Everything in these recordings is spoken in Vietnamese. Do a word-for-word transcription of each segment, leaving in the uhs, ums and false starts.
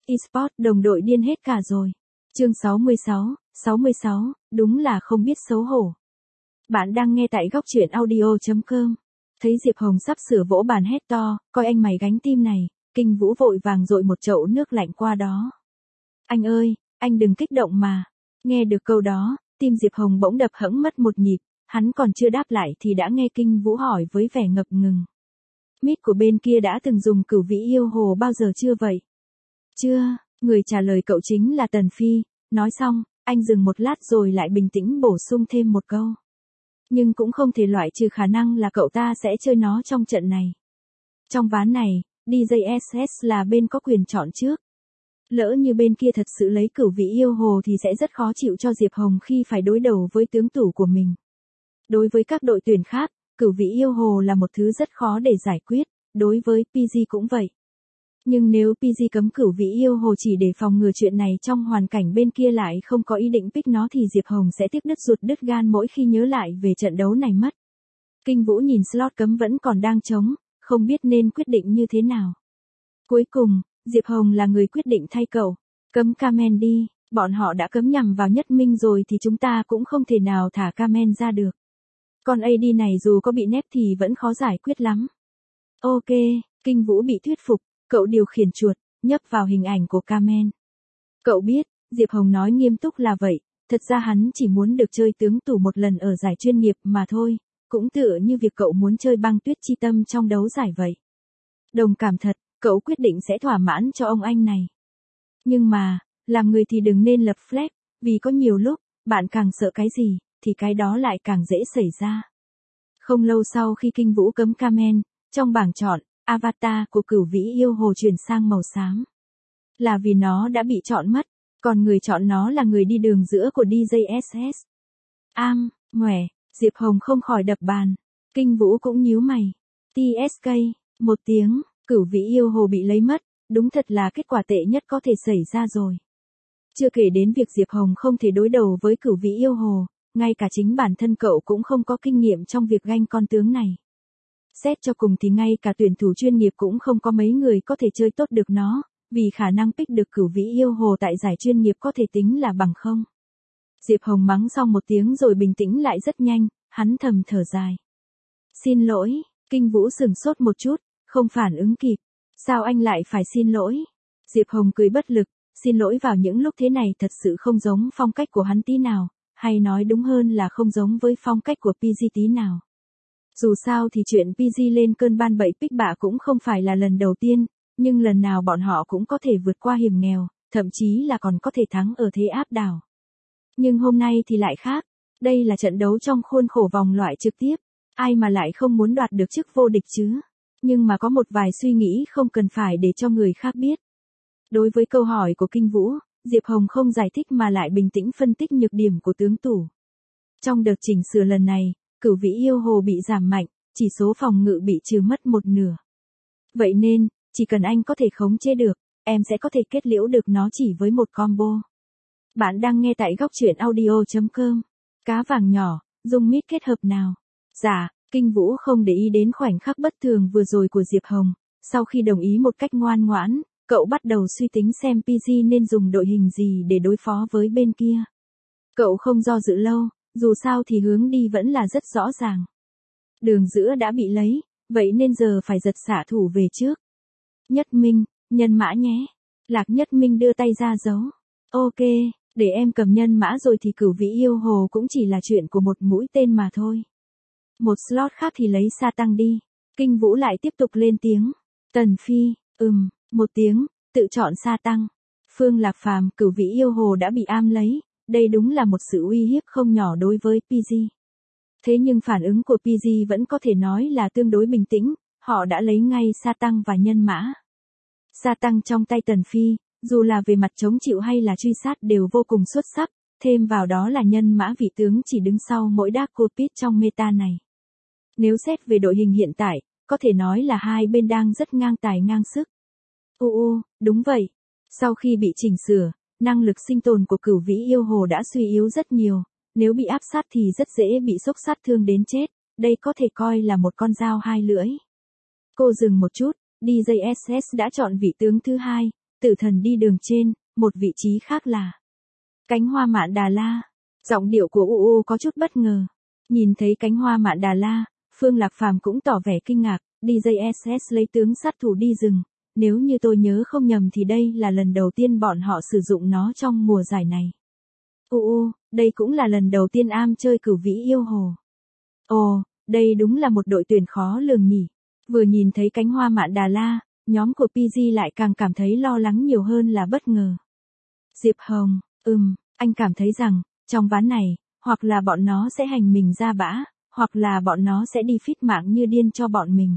eSports đồng đội điên hết cả rồi. Chương sáu mươi sáu, sáu mươi sáu, đúng là không biết xấu hổ. Bạn đang nghe tại góc truyện audio chấm com. Thấy Diệp Hồng sắp sửa vỗ bàn hét to, coi anh mày gánh tim này, Kinh Vũ vội vàng dội một chậu nước lạnh qua đó. Anh ơi, anh đừng kích động mà. Nghe được câu đó, tim Diệp Hồng bỗng đập hẫng mất một nhịp, hắn còn chưa đáp lại thì đã nghe Kinh Vũ hỏi với vẻ ngập ngừng. Mít của bên kia đã từng dùng cửu vĩ yêu hồ bao giờ chưa vậy? Chưa, người trả lời cậu chính là Tần Phi. Nói xong, anh dừng một lát rồi lại bình tĩnh bổ sung thêm một câu. Nhưng cũng không thể loại trừ khả năng là cậu ta sẽ chơi nó trong trận này. Trong ván này, đê gi ét ét là bên có quyền chọn trước. Lỡ như bên kia thật sự lấy cửu vĩ yêu hồ thì sẽ rất khó chịu cho Diệp Hồng khi phải đối đầu với tướng tủ của mình. Đối với các đội tuyển khác, cửu vĩ yêu hồ là một thứ rất khó để giải quyết, đối với pê giê cũng vậy. Nhưng nếu pê giê cấm cửu vĩ yêu hồ chỉ để phòng ngừa chuyện này trong hoàn cảnh bên kia lại không có ý định pick nó thì Diệp Hồng sẽ tiếc đứt ruột đứt gan mỗi khi nhớ lại về trận đấu này mất. Kinh Vũ nhìn slot cấm vẫn còn đang trống, không biết nên quyết định như thế nào. Cuối cùng, Diệp Hồng là người quyết định thay cậu. Cấm Kamen đi, bọn họ đã cấm nhằm vào Nhất Minh rồi thì chúng ta cũng không thể nào thả Kamen ra được. Còn a đê này dù có bị nép thì vẫn khó giải quyết lắm. Ok, Kinh Vũ bị thuyết phục, cậu điều khiển chuột, nhấp vào hình ảnh của Kamen. Cậu biết, Diệp Hồng nói nghiêm túc là vậy, thật ra hắn chỉ muốn được chơi tướng tủ một lần ở giải chuyên nghiệp mà thôi, cũng tựa như việc cậu muốn chơi băng tuyết chi tâm trong đấu giải vậy. Đồng cảm thật, cậu quyết định sẽ thỏa mãn cho ông anh này. Nhưng mà, làm người thì đừng nên lập flag, vì có nhiều lúc, bạn càng sợ cái gì, thì cái đó lại càng dễ xảy ra. Không lâu sau khi Kinh Vũ cấm Kamen, trong bảng chọn, avatar của cửu vĩ yêu hồ chuyển sang màu xám. Là vì nó đã bị chọn mất, còn người chọn nó là người đi đường giữa của đê gi ét ét. Am, ngoẻ, Diệp Hồng không khỏi đập bàn. Kinh Vũ cũng nhíu mày. tê ét ca, một tiếng, cửu vĩ yêu hồ bị lấy mất, đúng thật là kết quả tệ nhất có thể xảy ra rồi. Chưa kể đến việc Diệp Hồng không thể đối đầu với cửu vĩ yêu hồ, ngay cả chính bản thân cậu cũng không có kinh nghiệm trong việc ganh con tướng này. Xét cho cùng thì ngay cả tuyển thủ chuyên nghiệp cũng không có mấy người có thể chơi tốt được nó, vì khả năng pick được cửu vĩ yêu hồ tại giải chuyên nghiệp có thể tính là bằng không. Diệp Hồng mắng xong một tiếng rồi bình tĩnh lại rất nhanh, hắn thầm thở dài. Xin lỗi, Kinh Vũ sửng sốt một chút, không phản ứng kịp. Sao anh lại phải xin lỗi? Diệp Hồng cười bất lực, xin lỗi vào những lúc thế này thật sự không giống phong cách của hắn tí nào, hay nói đúng hơn là không giống với phong cách của pê giê tí nào. Dù sao thì chuyện pê giê lên cơn ban bậy pick bạ cũng không phải là lần đầu tiên, nhưng lần nào bọn họ cũng có thể vượt qua hiểm nghèo, thậm chí là còn có thể thắng ở thế áp đảo. Nhưng hôm nay thì lại khác, đây là trận đấu trong khuôn khổ vòng loại trực tiếp, ai mà lại không muốn đoạt được chức vô địch chứ. Nhưng mà có một vài suy nghĩ không cần phải để cho người khác biết. Đối với câu hỏi của Kinh Vũ, Diệp Hồng không giải thích mà lại bình tĩnh phân tích nhược điểm của tướng tủ. Trong đợt chỉnh sửa lần này, cửu vĩ yêu hồ bị giảm mạnh, chỉ số phòng ngự bị trừ mất một nửa. Vậy nên, chỉ cần anh có thể khống chế được, em sẽ có thể kết liễu được nó chỉ với một combo. Bạn đang nghe tại góc truyện audio chấm com. Cá vàng nhỏ, dùng mít kết hợp nào? Dạ, Kinh Vũ không để ý đến khoảnh khắc bất thường vừa rồi của Diệp Hồng. Sau khi đồng ý một cách ngoan ngoãn, cậu bắt đầu suy tính xem pê giê nên dùng đội hình gì để đối phó với bên kia. Cậu không do dự lâu, dù sao thì hướng đi vẫn là rất rõ ràng. Đường giữa đã bị lấy, vậy nên giờ phải giật xạ thủ về trước. Nhất Minh, nhân mã nhé. Lạc Nhất Minh đưa tay ra dấu. Ok, để em cầm nhân mã rồi thì cửu vĩ yêu hồ cũng chỉ là chuyện của một mũi tên mà thôi. Một slot khác thì lấy sa tăng đi. Kinh Vũ lại tiếp tục lên tiếng. Tần Phi, ừm, một tiếng, tự chọn sa tăng. Phương Lạc Phàm, cửu vĩ yêu hồ đã bị am lấy. Đây đúng là một sự uy hiếp không nhỏ đối với pê giê. Thế nhưng phản ứng của pê giê vẫn có thể nói là tương đối bình tĩnh, họ đã lấy ngay sa tăng và nhân mã. Sa tăng trong tay Tần Phi, dù là về mặt chống chịu hay là truy sát đều vô cùng xuất sắc, thêm vào đó là nhân mã vị tướng chỉ đứng sau mỗi Dark Cupid trong meta này. Nếu xét về đội hình hiện tại, có thể nói là hai bên đang rất ngang tài ngang sức. U u, đúng vậy. Sau khi bị chỉnh sửa, năng lực sinh tồn của cửu vĩ yêu hồ đã suy yếu rất nhiều, nếu bị áp sát thì rất dễ bị sốc sát thương đến chết, đây có thể coi là một con dao hai lưỡi. Cô dừng một chút, đê gi ét ét đã chọn vị tướng thứ hai, tử thần đi đường trên, một vị trí khác là cánh hoa mạn Đà La. Giọng điệu của u u có chút bất ngờ. Nhìn thấy cánh hoa mạn Đà La, Phương Lạc Phàm cũng tỏ vẻ kinh ngạc, đê gi ét ét lấy tướng sát thủ đi rừng. Nếu như tôi nhớ không nhầm thì đây là lần đầu tiên bọn họ sử dụng nó trong mùa giải này. U u, đây cũng là lần đầu tiên am chơi cửu vĩ yêu hồ. Ồ, đây đúng là một đội tuyển khó lường nhỉ. Vừa nhìn thấy cánh hoa mạn Đà La, nhóm của pê giê lại càng cảm thấy lo lắng nhiều hơn là bất ngờ. Diệp Hồng, ừm, anh cảm thấy rằng, trong ván này, hoặc là bọn nó sẽ hành mình ra bã, hoặc là bọn nó sẽ đi phít mạng như điên cho bọn mình.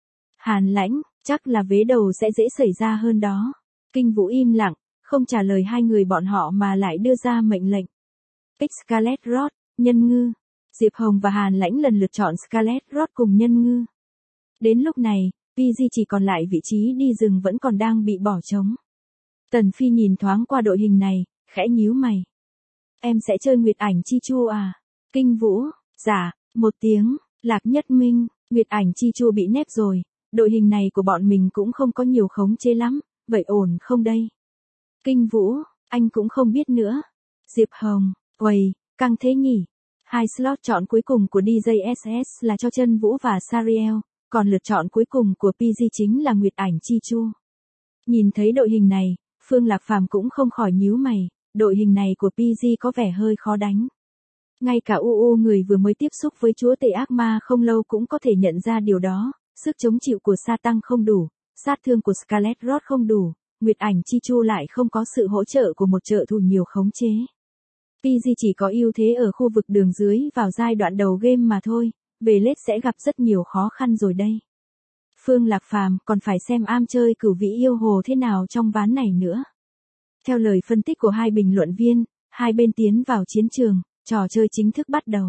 Hàn Lãnh, chắc là vế đầu sẽ dễ xảy ra hơn đó. Kinh Vũ im lặng, không trả lời hai người bọn họ mà lại đưa ra mệnh lệnh. Pick Scarlet Rot, Nhân Ngư. Diệp Hồng và Hàn Lãnh lần lượt chọn Scarlet Rot cùng Nhân Ngư. Đến lúc này, pê giê chỉ còn lại vị trí đi rừng vẫn còn đang bị bỏ trống. Tần Phi nhìn thoáng qua đội hình này, khẽ nhíu mày. Em sẽ chơi Nguyệt Ảnh Chi Chu à? Kinh Vũ, dạ, một tiếng. Lạc Nhất Minh, Nguyệt Ảnh Chi Chu bị nép rồi, đội hình này của bọn mình cũng không có nhiều khống chế lắm, vậy ổn không đây? Kinh Vũ, anh cũng không biết nữa. Diệp Hồng, uầy, căng thế nhỉ? Hai slot chọn cuối cùng của đê gi ét ét là cho Chân Vũ và Sariel, còn lượt chọn cuối cùng của pê giê chính là Nguyệt Ảnh Chi Chu. Nhìn thấy đội hình này, Phương Lạc Phàm cũng không khỏi nhíu mày, đội hình này của pê giê có vẻ hơi khó đánh. Ngay cả u u người vừa mới tiếp xúc với chúa tể ác ma không lâu cũng có thể nhận ra điều đó, sức chống chịu của sa tăng không đủ, sát thương của Scarlet Rot không đủ, Nguyệt Ảnh Chi Chu lại không có sự hỗ trợ của một trợ thủ nhiều khống chế. pê giê chỉ có ưu thế ở khu vực đường dưới vào giai đoạn đầu game mà thôi, về late sẽ gặp rất nhiều khó khăn rồi đây. Phương Lạc Phàm còn phải xem am chơi cửu vĩ yêu hồ thế nào trong ván này nữa. Theo lời phân tích của hai bình luận viên, hai bên tiến vào chiến trường, trò chơi chính thức bắt đầu.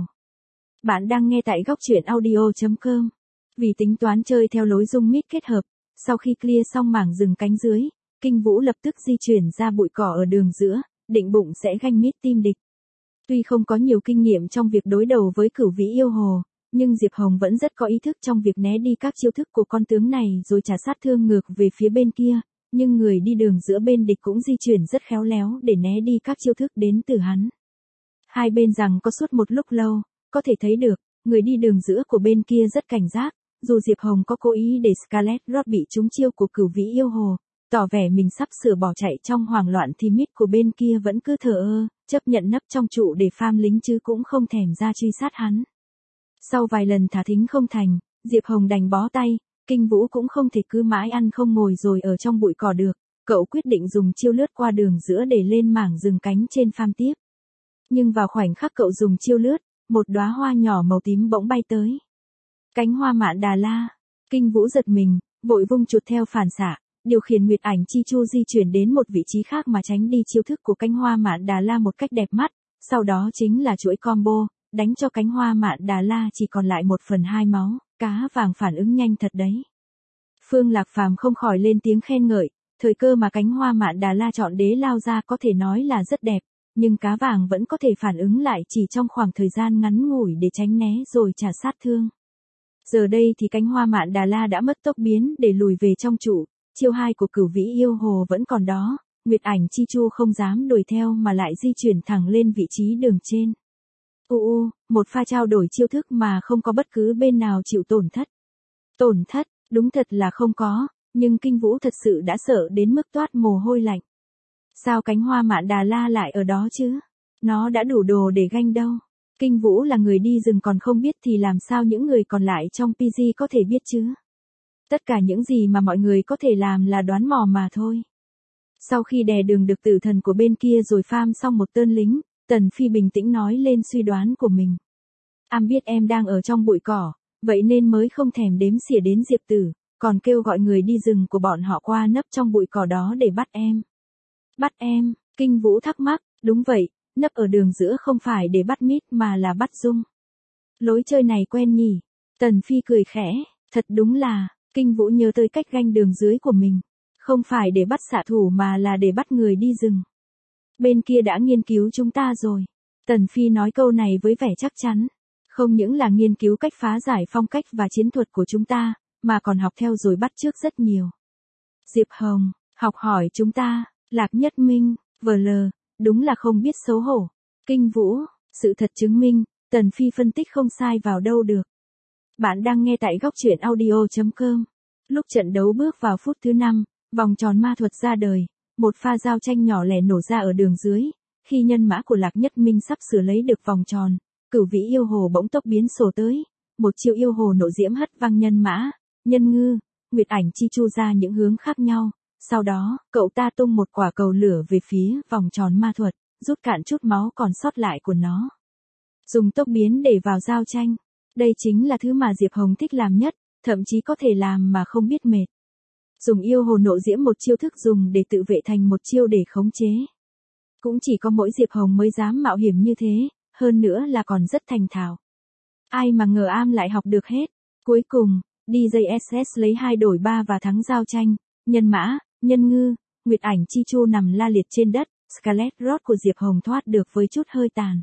Bạn đang nghe tại góc truyện audio chấm com. Vì tính toán chơi theo lối zoom mid kết hợp, sau khi clear xong mảng rừng cánh dưới, Kinh Vũ lập tức di chuyển ra bụi cỏ ở đường giữa, định bụng sẽ ganh mid team địch. Tuy không có nhiều kinh nghiệm trong việc đối đầu với cửu vĩ yêu hồ, nhưng Diệp Hồng vẫn rất có ý thức trong việc né đi các chiêu thức của con tướng này rồi trả sát thương ngược về phía bên kia, nhưng người đi đường giữa bên địch cũng di chuyển rất khéo léo để né đi các chiêu thức đến từ hắn. Hai bên rằng có suốt một lúc lâu, có thể thấy được, người đi đường giữa của bên kia rất cảnh giác, dù Diệp Hồng có cố ý để Scarlet Rot bị trúng chiêu của cửu vĩ yêu hồ, tỏ vẻ mình sắp sửa bỏ chạy trong hoảng loạn thì mid của bên kia vẫn cứ thờ ơ, chấp nhận nấp trong trụ để farm lính chứ cũng không thèm ra truy sát hắn. Sau vài lần thả thính không thành, Diệp Hồng đành bó tay, Kinh Vũ cũng không thể cứ mãi ăn không ngồi rồi ở trong bụi cỏ được, cậu quyết định dùng chiêu lướt qua đường giữa để lên mảng rừng cánh trên farm tiếp. Nhưng vào khoảnh khắc cậu dùng chiêu lướt, một đóa hoa nhỏ màu tím bỗng bay tới. Cánh hoa mạn Đà La. Kinh Vũ giật mình, vội vung chuột theo phản xạ, điều khiển Nguyệt Ảnh Chi Chu di chuyển đến một vị trí khác mà tránh đi chiêu thức của cánh hoa mạn Đà La một cách đẹp mắt, sau đó chính là chuỗi combo, đánh cho cánh hoa mạn Đà La chỉ còn lại một phần hai máu, cá vàng phản ứng nhanh thật đấy. Phương Lạc Phàm không khỏi lên tiếng khen ngợi, thời cơ mà cánh hoa mạn Đà La chọn đế lao ra có thể nói là rất đẹp, nhưng cá vàng vẫn có thể phản ứng lại chỉ trong khoảng thời gian ngắn ngủi để tránh né rồi trả sát thương. Giờ đây thì cánh hoa mạn Đà La đã mất tốc biến để lùi về trong trụ, chiêu hai của cửu vĩ yêu hồ vẫn còn đó, Nguyệt Ảnh Chi Chu không dám đuổi theo mà lại di chuyển thẳng lên vị trí đường trên. U u, một pha trao đổi chiêu thức mà không có bất cứ bên nào chịu tổn thất. Tổn thất, đúng thật là không có, nhưng Kinh Vũ thật sự đã sợ đến mức toát mồ hôi lạnh. Sao cánh hoa mạn Đà La lại ở đó chứ? Nó đã đủ đồ để ganh đâu. Kinh Vũ là người đi rừng còn không biết thì làm sao những người còn lại trong pê giê có thể biết chứ? Tất cả những gì mà mọi người có thể làm là đoán mò mà thôi. Sau khi đè đường được tử thần của bên kia rồi farm xong một tên lính, Tần Phi bình tĩnh nói lên suy đoán của mình. Am biết em đang ở trong bụi cỏ, vậy nên mới không thèm đếm xỉa đến Diệp Tử, còn kêu gọi người đi rừng của bọn họ qua nấp trong bụi cỏ đó để bắt em. Bắt em, Kinh Vũ thắc mắc, đúng vậy, nấp ở đường giữa không phải để bắt mít mà là bắt Dung. Lối chơi này quen nhỉ? Tần Phi cười khẽ, thật đúng là, Kinh Vũ nhớ tới cách ganh đường dưới của mình. Không phải để bắt xạ thủ mà là để bắt người đi rừng. Bên kia đã nghiên cứu chúng ta rồi. Tần Phi nói câu này với vẻ chắc chắn. Không những là nghiên cứu cách phá giải phong cách và chiến thuật của chúng ta, mà còn học theo rồi bắt chước rất nhiều. Diệp Hồng, Học hỏi chúng ta, Lạc Nhất Minh, vờ lờ, đúng là không biết xấu hổ. Kinh Vũ, sự thật chứng minh, Tần Phi phân tích không sai vào đâu được. Bạn đang nghe tại góc truyện audio.com. Lúc trận đấu bước vào phút thứ năm, vòng tròn ma thuật ra đời, một pha giao tranh nhỏ lẻ nổ ra ở đường dưới, khi nhân mã của Lạc Nhất Minh sắp sửa lấy được vòng tròn, Cửu Vĩ yêu hồ bỗng tốc biến sổ tới, một chiêu yêu hồ nộ diễm hất văng nhân mã, Nhân Ngư, Nguyệt Ảnh Chi Chu ra những hướng khác nhau, sau đó, cậu ta tung một quả cầu lửa về phía vòng tròn ma thuật, rút cạn chút máu còn sót lại của nó. Dùng tốc biến để vào giao tranh, đây chính là thứ mà Diệp Hồng thích làm nhất, thậm chí có thể làm mà không biết mệt. Dùng yêu hồ nộ diễm một chiêu thức dùng để tự vệ thành một chiêu để khống chế. Cũng chỉ có mỗi Diệp Hồng mới dám mạo hiểm như thế, hơn nữa là còn rất thành thạo. Ai mà ngờ Am lại học được hết. Cuối cùng, đê gi ét ét lấy hai đổi ba và thắng giao tranh. Nhân mã, Nhân Ngư, Nguyệt Ảnh Chi Chu nằm la liệt trên đất, Scarlet Rot của Diệp Hồng thoát được với chút hơi tàn.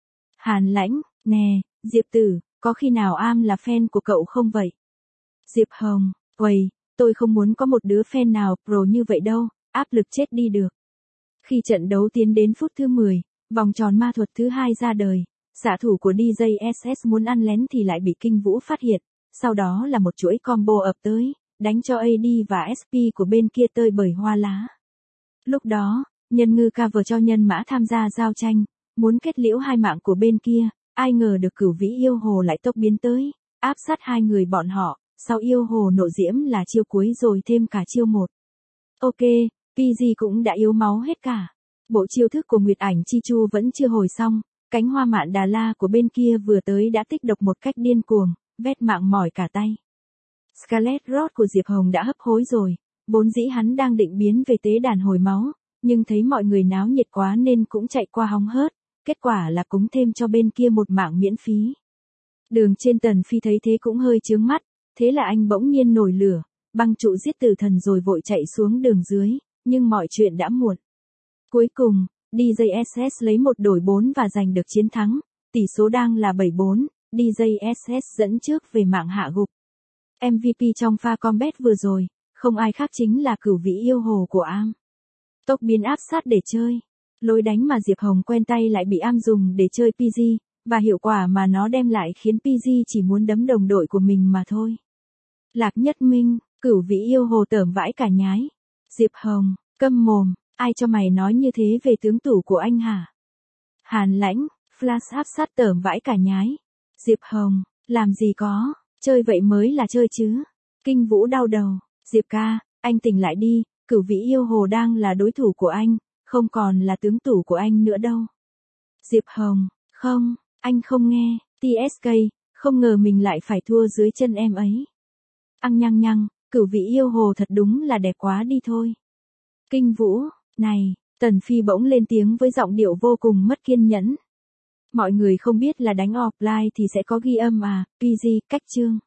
Hàn Lãnh, nè, Diệp tử, có khi nào Am là fan của cậu không vậy? Diệp Hồng, uầy, tôi không muốn có một đứa fan nào pro như vậy đâu, áp lực chết đi được. Khi trận đấu tiến đến phút thứ mười, vòng tròn ma thuật thứ hai ra đời, xạ thủ của đê gi ét ét muốn ăn lén thì lại bị Kinh Vũ phát hiện, sau đó là một chuỗi combo ập tới, đánh cho a đê và ét pê của bên kia tơi bời hoa lá. Lúc đó, Nhân Ngư cover cho nhân mã tham gia giao tranh, muốn kết liễu hai mạng của bên kia, ai ngờ được Cửu Vĩ yêu hồ lại tốc biến tới, áp sát hai người bọn họ, sau yêu hồ nộ diễm là chiêu cuối rồi thêm cả chiêu một. Ok, pê giê cũng đã yếu máu hết cả. Bộ chiêu thức của Nguyệt Ảnh Chi Chu vẫn chưa hồi xong, cánh hoa mạn Đà La của bên kia vừa tới đã tích độc một cách điên cuồng, vét mạng mỏi cả tay. Scarlet Rot của Diệp Hồng đã hấp hối rồi, vốn dĩ hắn đang định biến về tế đàn hồi máu, nhưng thấy mọi người náo nhiệt quá nên cũng chạy qua hóng hớt, kết quả là cúng thêm cho bên kia một mạng miễn phí. Đường trên Tần Phi thấy thế cũng hơi chướng mắt, thế là anh bỗng nhiên nổi lửa, băng trụ giết tử thần rồi vội chạy xuống đường dưới, nhưng mọi chuyện đã muộn. Cuối cùng, đê gi ét ét lấy một đổi bốn và giành được chiến thắng, tỷ số đang là bảy bốn, đê gi ét ét dẫn trước về mạng hạ gục. em vê pê trong pha combat vừa rồi, không ai khác chính là Cửu Vĩ yêu hồ của Am. Tốc biến áp sát để chơi, lối đánh mà Diệp Hồng quen tay lại bị Am dùng để chơi pê giê, và hiệu quả mà nó đem lại khiến pê giê chỉ muốn đấm đồng đội của mình mà thôi. Lạc Nhất Minh, Cửu Vĩ yêu hồ tởm vãi cả nhái. Diệp Hồng, câm mồm, ai cho mày nói như thế về tướng tủ của anh hả? Hàn Lãnh, flash áp sát tởm vãi cả nhái. Diệp Hồng, làm gì có, chơi vậy mới là chơi chứ. Kinh Vũ đau đầu, Diệp ca, anh tỉnh lại đi, Cửu Vĩ yêu hồ đang là đối thủ của anh, không còn là tướng tủ của anh nữa đâu. Diệp Hồng, không, anh không nghe, tê ét ca, không ngờ mình lại phải thua dưới chân em ấy. Ăn nhăng nhăng, Cửu Vĩ yêu hồ thật đúng là đẹp quá đi thôi. Kinh Vũ, này, Tần Phi bỗng lên tiếng với giọng điệu vô cùng mất kiên nhẫn. Mọi người không biết là đánh offline thì sẽ có ghi âm à, pê giê, cách chương.